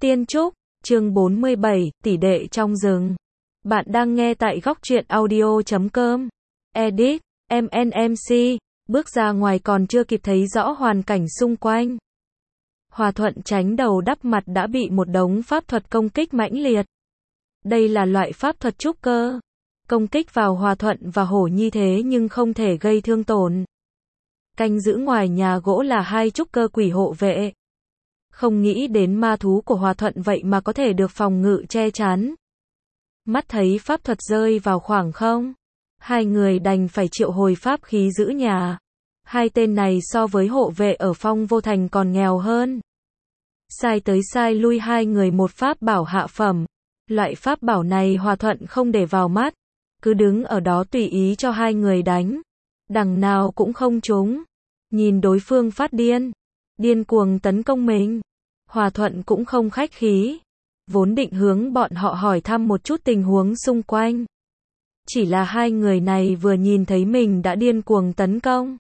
Tiên Trúc, chương 47, tỷ đệ trong rừng. Bạn đang nghe tại góc truyện audio.com. Edit, MNMC, bước ra ngoài còn chưa kịp thấy rõ hoàn cảnh xung quanh. Hòa Thuận tránh đầu đắp mặt đã bị một đống pháp thuật công kích mãnh liệt. Đây là loại pháp thuật trúc cơ. Công kích vào Hòa Thuận và Hổ Nhi thế nhưng không thể gây thương tổn. Canh giữ ngoài nhà gỗ là hai trúc cơ quỷ hộ vệ. Không nghĩ đến ma thú của Hòa Thuận vậy mà có thể được phòng ngự che chắn. Mắt thấy pháp thuật rơi vào khoảng không. Hai người đành phải triệu hồi pháp khí giữ nhà. Hai tên này so với hộ vệ ở Phong Vô Thành còn nghèo hơn. Sai tới sai lui hai người một pháp bảo hạ phẩm. Loại pháp bảo này Hòa Thuận không để vào mắt. Cứ đứng ở đó tùy ý cho hai người đánh. Đằng nào cũng không trúng. Nhìn đối phương phát điên. Điên cuồng tấn công mình. Hòa Thuận cũng không khách khí. Vốn định hướng bọn họ hỏi thăm một chút tình huống xung quanh. Chỉ là hai người này vừa nhìn thấy mình đã điên cuồng tấn công.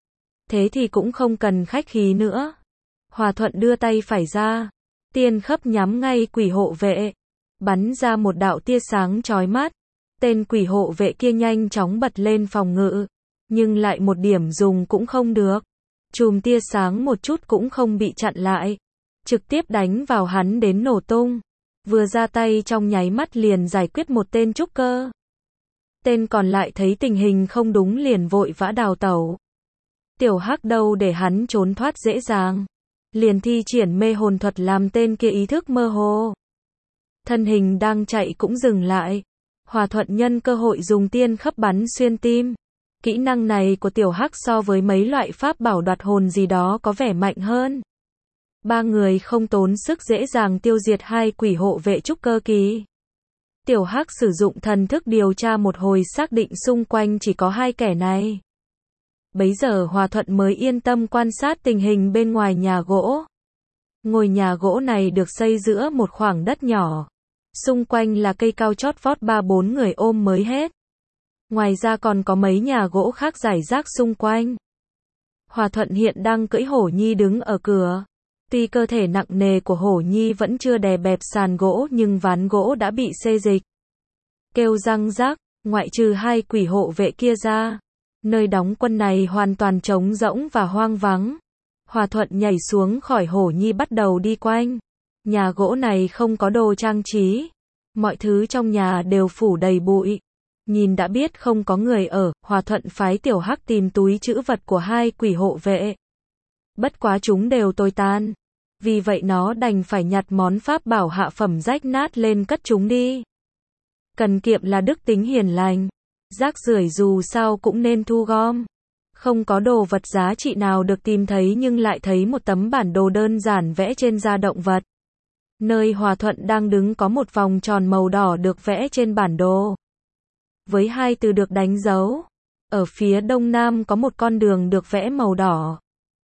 Thế thì cũng không cần khách khí nữa. Hòa Thuận đưa tay phải ra. Tiên khấp nhắm ngay quỷ hộ vệ. Bắn ra một đạo tia sáng chói mắt. Tên quỷ hộ vệ kia nhanh chóng bật lên phòng ngự. Nhưng lại một điểm dùng cũng không được. Chùm tia sáng một chút cũng không bị chặn lại. Trực tiếp đánh vào hắn đến nổ tung. Vừa ra tay trong nháy mắt liền giải quyết một tên trúc cơ. Tên còn lại thấy tình hình không đúng liền vội vã đào tẩu. Tiểu Hắc đâu để hắn trốn thoát dễ dàng. Liền thi triển mê hồn thuật làm tên kia ý thức mơ hồ. Thân hình đang chạy cũng dừng lại. Hòa Thuận nhân cơ hội dùng tiên khấp bắn xuyên tim. Kỹ năng này của Tiểu Hắc so với mấy loại pháp bảo đoạt hồn gì đó có vẻ mạnh hơn. Ba người không tốn sức dễ dàng tiêu diệt hai quỷ hộ vệ trúc cơ kỳ. Tiểu Hắc sử dụng thần thức điều tra một hồi xác định xung quanh chỉ có hai kẻ này. Bấy giờ Hòa Thuận mới yên tâm quan sát tình hình bên ngoài nhà gỗ. Ngôi nhà gỗ này được xây giữa một khoảng đất nhỏ. Xung quanh là cây cao chót vót 3-4 người ôm mới hết. Ngoài ra còn có mấy nhà gỗ khác rải rác xung quanh. Hòa Thuận hiện đang cưỡi Hổ Nhi đứng ở cửa. Tuy cơ thể nặng nề của Hổ Nhi vẫn chưa đè bẹp sàn gỗ nhưng ván gỗ đã bị xê dịch. Kêu răng rắc, ngoại trừ hai quỷ hộ vệ kia ra. Nơi đóng quân này hoàn toàn trống rỗng và hoang vắng. Hòa Thuận nhảy xuống khỏi Hổ Nhi bắt đầu đi quanh. Nhà gỗ này không có đồ trang trí. Mọi thứ trong nhà đều phủ đầy bụi. Nhìn đã biết không có người ở, Hòa Thuận phái Tiểu Hắc tìm túi trữ vật của hai quỷ hộ vệ. Bất quá chúng đều tồi tàn. Vì vậy nó đành phải nhặt món pháp bảo hạ phẩm rách nát lên cất chúng đi. Cần kiệm là đức tính hiền lành. Rác rưởi dù sao cũng nên thu gom. Không có đồ vật giá trị nào được tìm thấy nhưng lại thấy một tấm bản đồ đơn giản vẽ trên da động vật. Nơi Hòa Thuận đang đứng có một vòng tròn màu đỏ được vẽ trên bản đồ. Với hai từ được đánh dấu. Ở phía đông nam có một con đường được vẽ màu đỏ.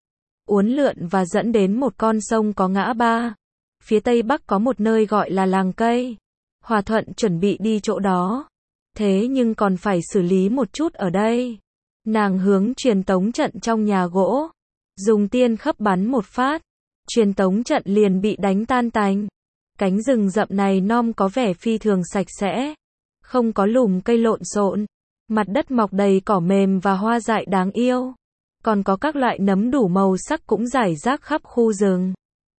Uốn lượn và dẫn đến một con sông có ngã ba. Phía tây bắc có một nơi gọi là làng cây. Hòa Thuận chuẩn bị đi chỗ đó. Thế nhưng còn phải xử lý một chút ở đây. Nàng hướng truyền tống trận trong nhà gỗ. Dùng tiên khấp bắn một phát. Truyền tống trận liền bị đánh tan tành. Cánh rừng rậm này non có vẻ phi thường sạch sẽ. Không có lùm cây lộn xộn. Mặt đất mọc đầy cỏ mềm và hoa dại đáng yêu. Còn có các loại nấm đủ màu sắc cũng rải rác khắp khu rừng.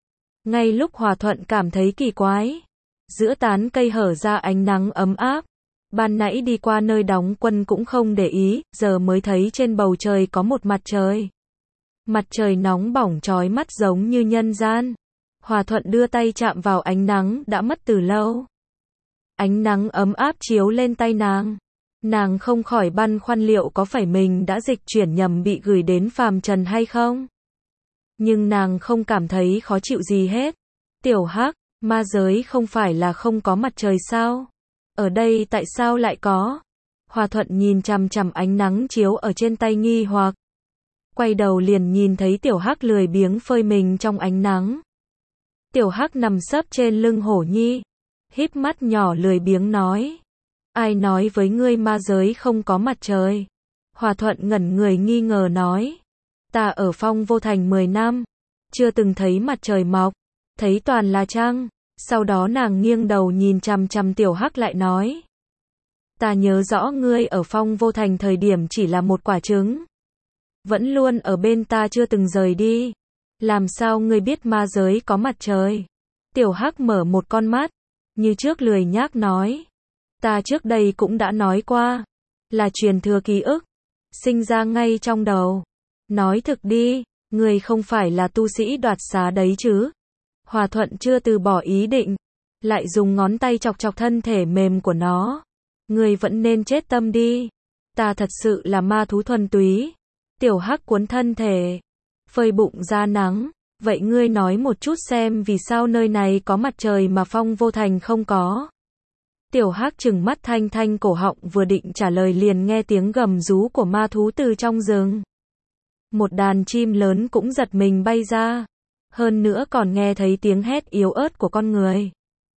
Ngay lúc Hòa Thuận cảm thấy kỳ quái. Giữa tán cây hở ra ánh nắng ấm áp. Ban nãy đi qua nơi đóng quân cũng không để ý, giờ mới thấy trên bầu trời có một mặt trời. Mặt trời nóng bỏng chói mắt giống như nhân gian. Hòa Thuận đưa tay chạm vào ánh nắng đã mất từ lâu. Ánh nắng ấm áp chiếu lên tay nàng. Nàng không khỏi băn khoăn liệu có phải mình đã dịch chuyển nhầm bị gửi đến phàm trần hay không. Nhưng nàng không cảm thấy khó chịu gì hết. Tiểu Hắc, ma giới không phải là không có mặt trời sao? Ở đây tại sao lại có? Hòa Thuận nhìn chằm chằm ánh nắng chiếu ở trên tay nghi hoặc. Quay đầu liền nhìn thấy Tiểu Hắc lười biếng phơi mình trong ánh nắng. Tiểu Hắc nằm sấp trên lưng Hổ Nhi. Híp mắt nhỏ lười biếng nói. Ai nói với ngươi ma giới không có mặt trời? Hòa Thuận ngẩn người nghi ngờ nói. Ta ở Phong Vô Thành 10 năm. Chưa từng thấy mặt trời mọc. Thấy toàn là trăng. Sau đó nàng nghiêng đầu nhìn chằm chằm Tiểu Hắc lại nói. Ta nhớ rõ ngươi ở Phong Vô Thành thời điểm chỉ là một quả trứng. Vẫn luôn ở bên ta chưa từng rời đi. Làm sao ngươi biết ma giới có mặt trời? Tiểu Hắc mở một con mắt, như trước lười nhác nói. Ta trước đây cũng đã nói qua, là truyền thừa ký ức, sinh ra ngay trong đầu. Nói thực đi, ngươi không phải là tu sĩ đoạt xá đấy chứ? Hòa Thuận chưa từ bỏ ý định, lại dùng ngón tay chọc chọc thân thể mềm của nó. Ngươi vẫn nên chết tâm đi. Ta thật sự là ma thú thuần túy. Tiểu Hắc cuốn thân thể, phơi bụng ra nắng. Vậy ngươi nói một chút xem vì sao nơi này có mặt trời mà Phong Vô Thành không có. Tiểu Hắc trừng mắt thanh thanh cổ họng vừa định trả lời liền nghe tiếng gầm rú của ma thú từ trong rừng. Một đàn chim lớn cũng giật mình bay ra. Hơn nữa còn nghe thấy tiếng hét yếu ớt của con người.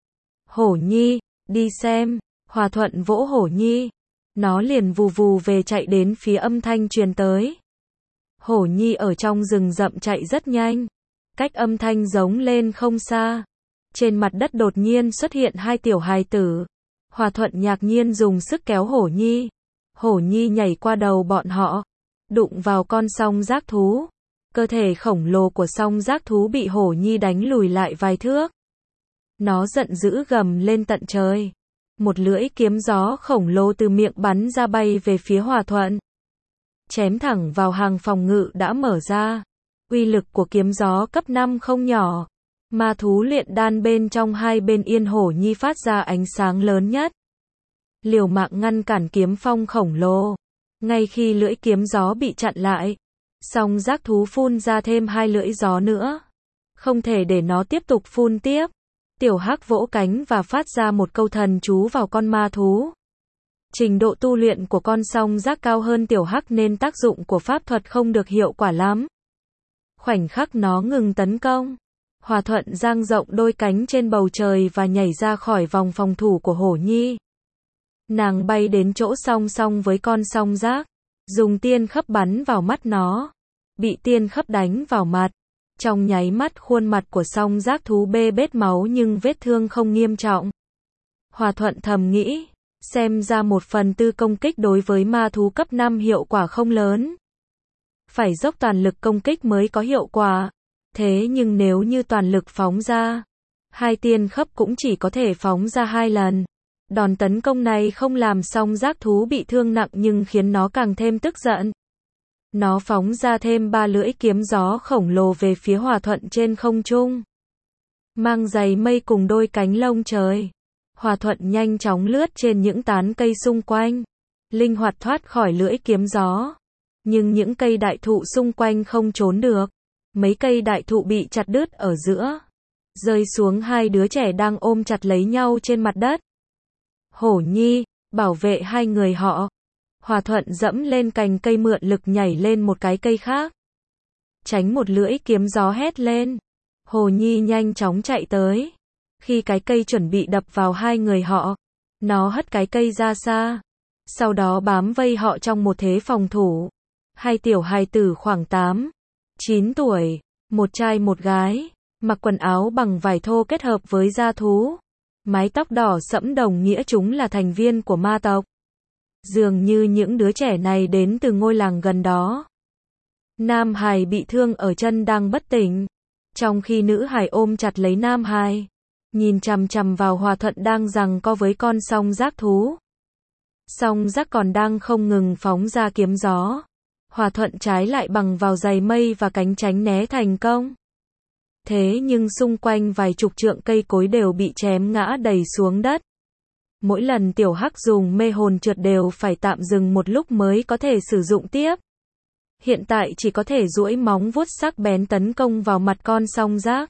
Hổ Nhi, đi xem. Hòa Thuận vỗ Hổ Nhi. Nó liền vù vù về chạy đến phía âm thanh truyền tới. Hổ Nhi ở trong rừng rậm chạy rất nhanh. Cách âm thanh giống lên không xa. Trên mặt đất đột nhiên xuất hiện hai tiểu hài tử. Hòa Thuận ngạc nhiên dùng sức kéo Hổ Nhi. Hổ Nhi nhảy qua đầu bọn họ, đụng vào con song giác thú. Cơ thể khổng lồ của song giác thú bị Hổ Nhi đánh lùi lại vài thước. Nó giận dữ gầm lên tận trời. Một lưỡi kiếm gió khổng lồ từ miệng bắn ra bay về phía Hòa Thuận. Chém thẳng vào hàng phòng ngự đã mở ra. Uy lực của kiếm gió cấp 5 không nhỏ. Ma thú luyện đan bên trong hai bên yên Hổ Nhi phát ra ánh sáng lớn nhất. Liều mạng ngăn cản kiếm phong khổng lồ. Ngay khi lưỡi kiếm gió bị chặn lại, song giác thú phun ra thêm hai lưỡi gió nữa. Không thể để nó tiếp tục phun tiếp. Tiểu Hắc vỗ cánh và phát ra một câu thần chú vào con ma thú. Trình độ tu luyện của con song giác cao hơn Tiểu Hắc nên tác dụng của pháp thuật không được hiệu quả lắm. Khoảnh khắc nó ngừng tấn công, Hòa Thuận dang rộng đôi cánh trên bầu trời và nhảy ra khỏi vòng phòng thủ của Hổ Nhi. Nàng bay đến chỗ song song với con song giác, dùng tiên khấp bắn vào mắt nó. Bị tiên khấp đánh vào mặt. Trong nháy mắt khuôn mặt của song giác thú bê bết máu nhưng vết thương không nghiêm trọng. Hòa Thuận thầm nghĩ, xem ra 1/4 công kích đối với ma thú cấp 5 hiệu quả không lớn. Phải dốc toàn lực công kích mới có hiệu quả. Thế nhưng nếu như toàn lực phóng ra, hai tiên khấp cũng chỉ có thể phóng ra 2 lần. Đòn tấn công này không làm song giác thú bị thương nặng nhưng khiến nó càng thêm tức giận. Nó phóng ra thêm 3 lưỡi kiếm gió khổng lồ về phía Hòa Thuận trên không trung. Mang giày mây cùng đôi cánh lông trời. Hòa Thuận nhanh chóng lướt trên những tán cây xung quanh, linh hoạt thoát khỏi lưỡi kiếm gió. Nhưng những cây đại thụ xung quanh không trốn được. Mấy cây đại thụ bị chặt đứt ở giữa, rơi xuống hai đứa trẻ đang ôm chặt lấy nhau trên mặt đất. Hổ Nhi, bảo vệ hai người họ. Hòa Thuận dẫm lên cành cây mượn lực nhảy lên một cái cây khác. Tránh một lưỡi kiếm gió hét lên. Hổ Nhi nhanh chóng chạy tới. Khi cái cây chuẩn bị đập vào hai người họ, nó hất cái cây ra xa. Sau đó bám vây họ trong một thế phòng thủ. Hai tiểu hài tử khoảng 8, 9 tuổi, một trai một gái, mặc quần áo bằng vải thô kết hợp với da thú. Mái tóc đỏ sẫm đồng nghĩa chúng là thành viên của ma tộc. Dường như những đứa trẻ này đến từ ngôi làng gần đó. Nam hài bị thương ở chân đang bất tỉnh, trong khi nữ hài ôm chặt lấy nam hài, nhìn chằm chằm vào Hòa Thuận đang giằng co với con song giác thú. Song giác còn đang không ngừng phóng ra kiếm gió. Hòa Thuận trái lại bằng vào giày mây và cánh tránh né thành công. Thế nhưng xung quanh vài chục trượng cây cối đều bị chém ngã đầy xuống đất. Mỗi lần Tiểu Hắc dùng mê hồn trượt đều phải tạm dừng một lúc mới có thể sử dụng tiếp. Hiện tại chỉ có thể duỗi móng vuốt sắc bén tấn công vào mặt con song giác.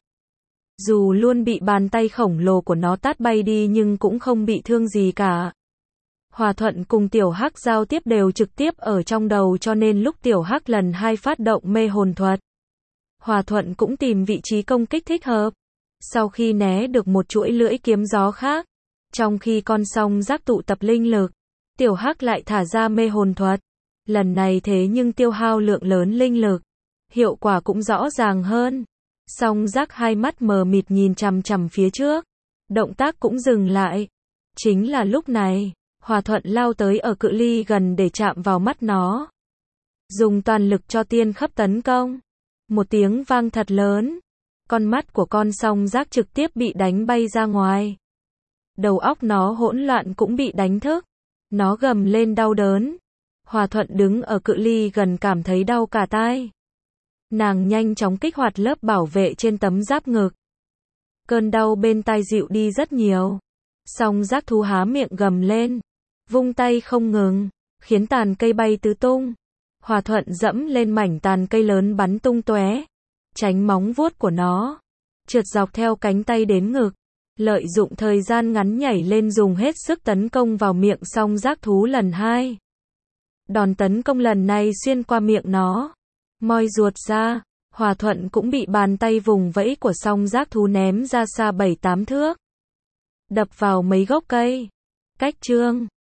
Dù luôn bị bàn tay khổng lồ của nó tát bay đi nhưng cũng không bị thương gì cả. Hòa Thuận cùng Tiểu Hắc giao tiếp đều trực tiếp ở trong đầu cho nên lúc Tiểu Hắc lần 2 phát động mê hồn thuật, Hòa Thuận cũng tìm vị trí công kích thích hợp. Sau khi né được một chuỗi lưỡi kiếm gió khác, trong khi con song giác tụ tập linh lực, Tiểu Hắc lại thả ra mê hồn thuật. Lần này thế nhưng tiêu hao lượng lớn linh lực, hiệu quả cũng rõ ràng hơn. Song giác hai mắt mờ mịt nhìn chằm chằm phía trước, Động tác cũng dừng lại. Chính là lúc này, Hòa Thuận lao tới ở cự ly gần để chạm vào mắt nó. Dùng toàn lực cho tiên khấp tấn công. Một tiếng vang thật lớn. Con mắt của con song giác trực tiếp bị đánh bay ra ngoài. Đầu óc nó hỗn loạn cũng bị đánh thức. Nó gầm lên đau đớn. Hòa Thuận đứng ở cự ly gần cảm thấy đau cả tai. Nàng nhanh chóng kích hoạt lớp bảo vệ trên tấm giáp ngực. Cơn đau bên tai dịu đi rất nhiều. Song giác thú há miệng gầm lên. Vung tay không ngừng, khiến tàn cây bay tứ tung. Hòa Thuận dẫm lên mảnh tàn cây lớn bắn tung tóe. Tránh móng vuốt của nó. Trượt dọc theo cánh tay đến ngực. Lợi dụng thời gian ngắn nhảy lên dùng hết sức tấn công vào miệng song giác thú lần 2. Đòn tấn công lần này xuyên qua miệng nó. Moi ruột ra. Hòa Thuận cũng bị bàn tay vùng vẫy của song giác thú ném ra xa 7-8 thước. Đập vào mấy gốc cây. Cách chương